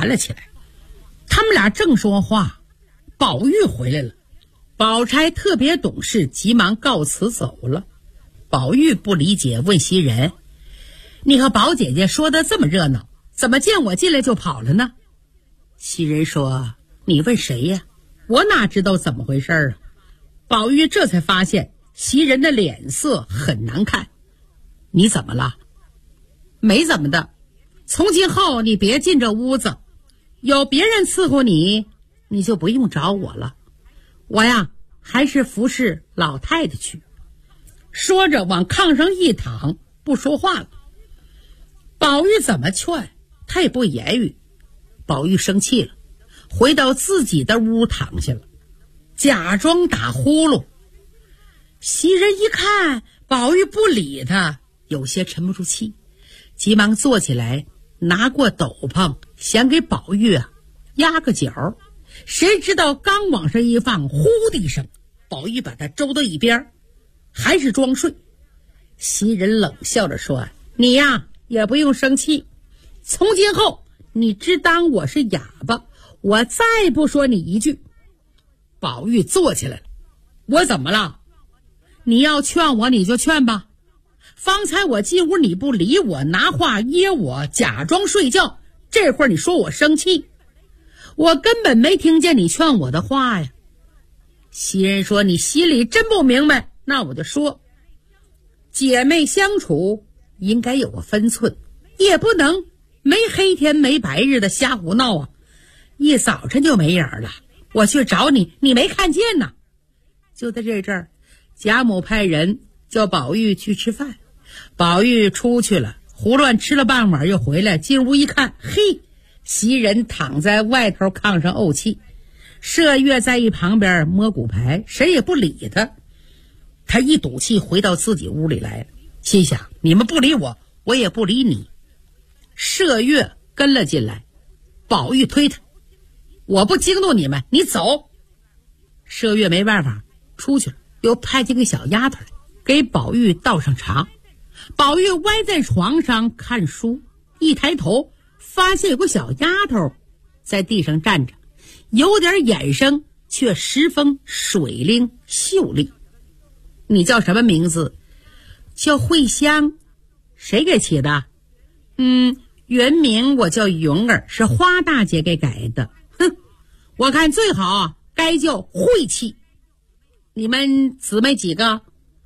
谈了起来。他们俩正说话，宝玉回来了。宝钗特别懂事，急忙告辞走了。宝玉不理解，问袭人：你和宝姐姐说的这么热闹，怎么见我进来就跑了呢？袭人说：你问谁呀？我哪知道怎么回事啊？宝玉这才发现袭人的脸色很难看。你怎么了？没怎么的，从今后你别进这屋子，有别人伺候你，你就不用找我了。我呀，还是服侍老太太去。说着往炕上一躺，不说话了。宝玉怎么劝他也不言语。宝玉生气了，回到自己的屋躺下了，假装打呼噜。袭人一看宝玉不理他，有些沉不住气，急忙坐起来，拿过斗篷想给宝玉压个脚。谁知道刚往上一放，呼的一声，宝玉把他周到一边，还是装睡。袭人冷笑着说：你呀也不用生气，从今后你只当我是哑巴，我再不说你一句。宝玉坐起来了。我怎么了？你要劝我你就劝吧，方才我进屋你不理我，拿话噎我，假装睡觉，这会儿你说我生气，我根本没听见你劝我的话呀。袭人说：你心里真不明白，那我就说，姐妹相处应该有个分寸，也不能没黑天没白日的瞎胡闹啊！一早晨就没人了，我去找你，你没看见呐。就在这阵儿，贾母派人叫宝玉去吃饭。宝玉出去了，胡乱吃了半碗又回来，进屋一看，嘿，袭人躺在外头炕上怄气，麝月在一旁边摸骨牌，谁也不理他。他一赌气回到自己屋里来了，心想你们不理我，我也不理你。麝月跟了进来，宝玉推他：我不惊动你们，你走。麝月没办法出去了，又派几个小丫头给宝玉倒上茶。宝玉歪在床上看书，一抬头发现有个小丫头在地上站着，有点眼生，却十分水灵秀丽。你叫什么名字？叫慧香。谁给起的？原名我叫云儿，是花大姐给改的。哼，我看最好该叫晦气。你们姊妹几个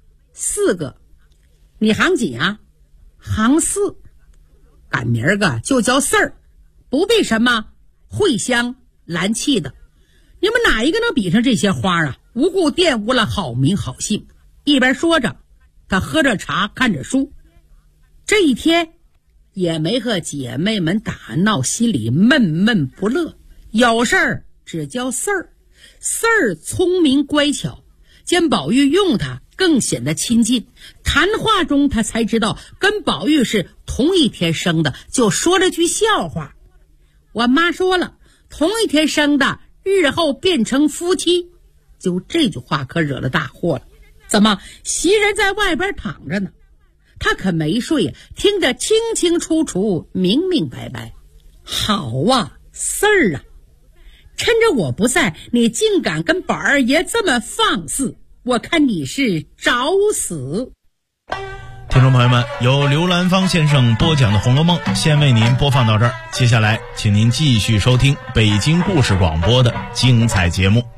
？4个。你行几啊？行4。赶明儿个就叫四儿，不必什么慧香兰气的。你们哪一个能比上这些花啊？无故玷污了好名好姓。一边说着，他喝着茶看着书。这一天也没和姐妹们打闹，心里闷闷不乐。有事儿只叫四儿。四儿聪明乖巧，见宝玉用他更显得亲近。谈话中他才知道跟宝玉是同一天生的，就说了句笑话：我妈说了，同一天生的日后变成夫妻。就这句话可惹了大祸了。怎么袭人在外边躺着呢？他可没睡呀，听得清清楚楚明明白白。好啊，四儿啊，趁着我不在，你竟敢跟宝二爷这么放肆，我看你是找死。 听众朋友们，由刘兰芳先生播讲的《红楼梦》先为您播放到这儿，接下来请您继续收听北京故事广播的精彩节目。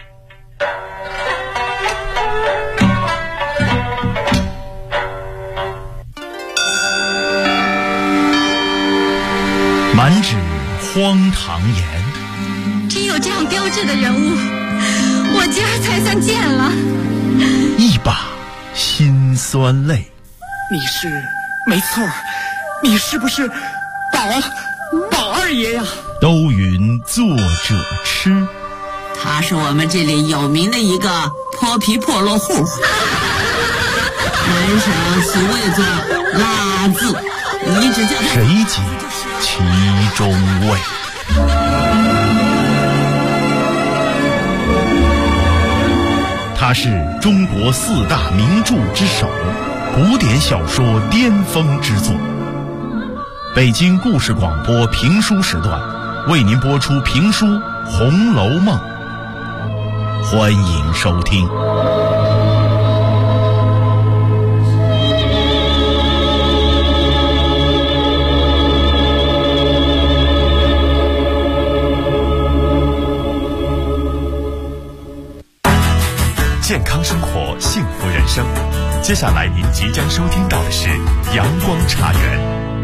满纸荒唐言， 只有这样标致的人物，我家才算见了。 一把辛酸泪。 你是，没错，你是不是宝二爷呀？ 都云作者痴， 他是我们这里有名的一个泼皮破落户，门上所谓作拉字，一直叫谁解其中味？他是中国4大名著之首，古典小说巅峰之作。北京故事广播评书时段为您播出评书《红楼梦》，欢迎收听。 健康生活，幸福人生。接下来您即将收听到的是阳光茶园。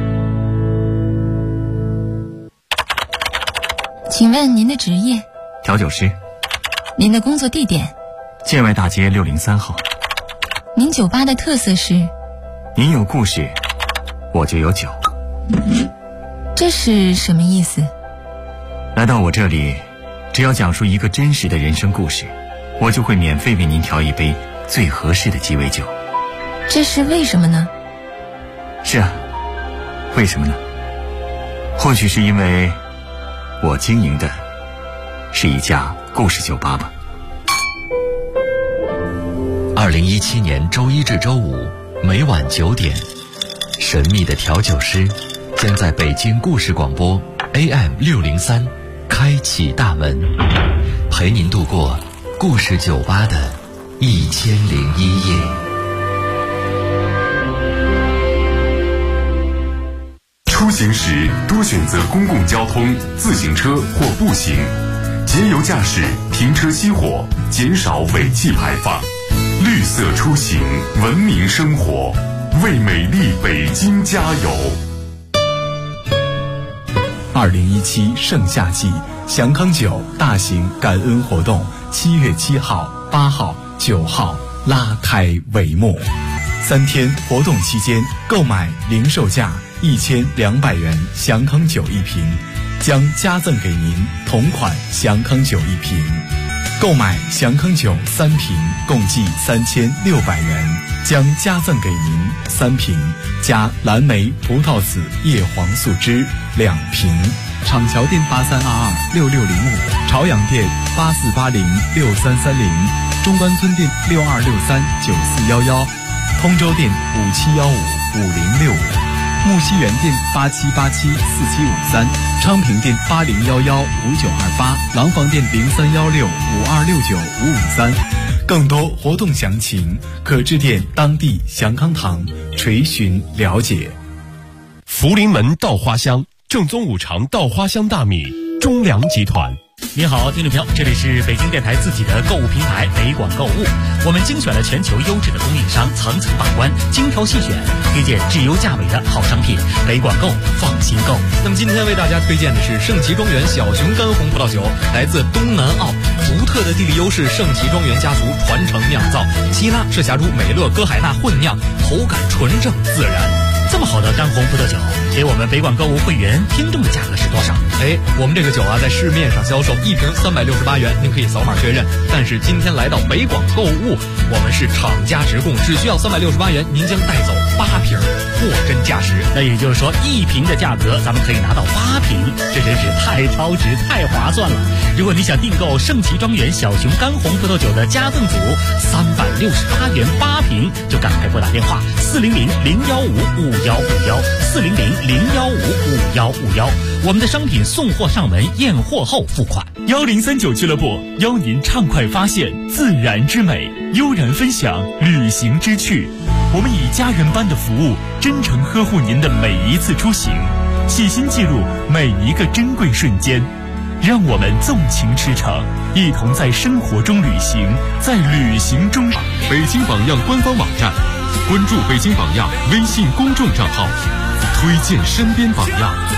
请问您的职业？ 调酒师。 您的工作地点？ 建外大街603号。 您酒吧的特色是？ 您有故事，我就有酒。 这是什么意思？ 来到我这里，只要讲述一个真实的人生故事，我就会免费为您调一杯最合适的鸡尾酒。 这是为什么呢？ 是啊，为什么呢？或许是因为我经营的是一家故事酒吧吧。 2017年周一至周五每晚9点，神秘的调酒师将在北京故事广播 AM603开启大门，陪您度过故事酒吧的1001夜。 出行时多选择公共交通、自行车或步行，节油驾驶，停车熄火，减少尾气排放。绿色出行，文明生活，为美丽北京加油。 2017盛夏季祥康酒大型感恩活动7月7号、8号、9号拉开帷幕。3天活动期间，购买零售价1200元祥康酒1瓶，将加赠给您同款祥康酒1瓶。购买祥康酒3瓶，共计3600元，将加赠给您3瓶加蓝莓葡萄籽叶黄素汁2瓶。厂桥店83226605，朝阳店84806330，中关村店62639411，通州店57155065，木樨园店87874753，昌平店80115928，廊坊店031652695553。更多活动详情可致电当地祥康堂垂询了解。 福临门稻花香，正宗五常稻花香大米，中粮集团。 您好，听众朋友，这里是北京电台自己的购物平台北广购物，我们精选了全球优质的供应商，层层把关，精挑细选，推荐质优价美的好商品，北广购放心购。 那么今天为大家推荐的是盛奇庄园小熊干红葡萄酒，来自东南澳，独特的地理优势，盛奇庄园家族传承酿造，希拉赤霞珠美乐歌海纳混酿，口感纯正自然。 这么好的干红葡萄酒，给我们北广购物会员听众的价格是多少？ 我们这个酒啊，在市面上销售1瓶368元，您可以扫码确认。但是今天来到北广购物，我们是厂家直供，只需要368元，您将带走8瓶，货真价实。 那也就是说，1瓶的价格咱们可以拿到8瓶，这真是太超值、太划算了。如果你想订购盛奇庄园小熊干红葡萄酒的加赠组，368元8瓶，就赶快拨打电话400-015-5151，400-015-5151。我们的商品送货上门，验货后付款。 1039俱乐部邀您畅快发现自然之美，悠然分享旅行之趣。我们以家人般的服务，真诚呵护您的每一次出行，细心记录每一个珍贵瞬间。让我们纵情驰骋，一同在生活中旅行，在旅行中。北京榜样官方网站，关注北京榜样微信公众账号，推荐身边榜样。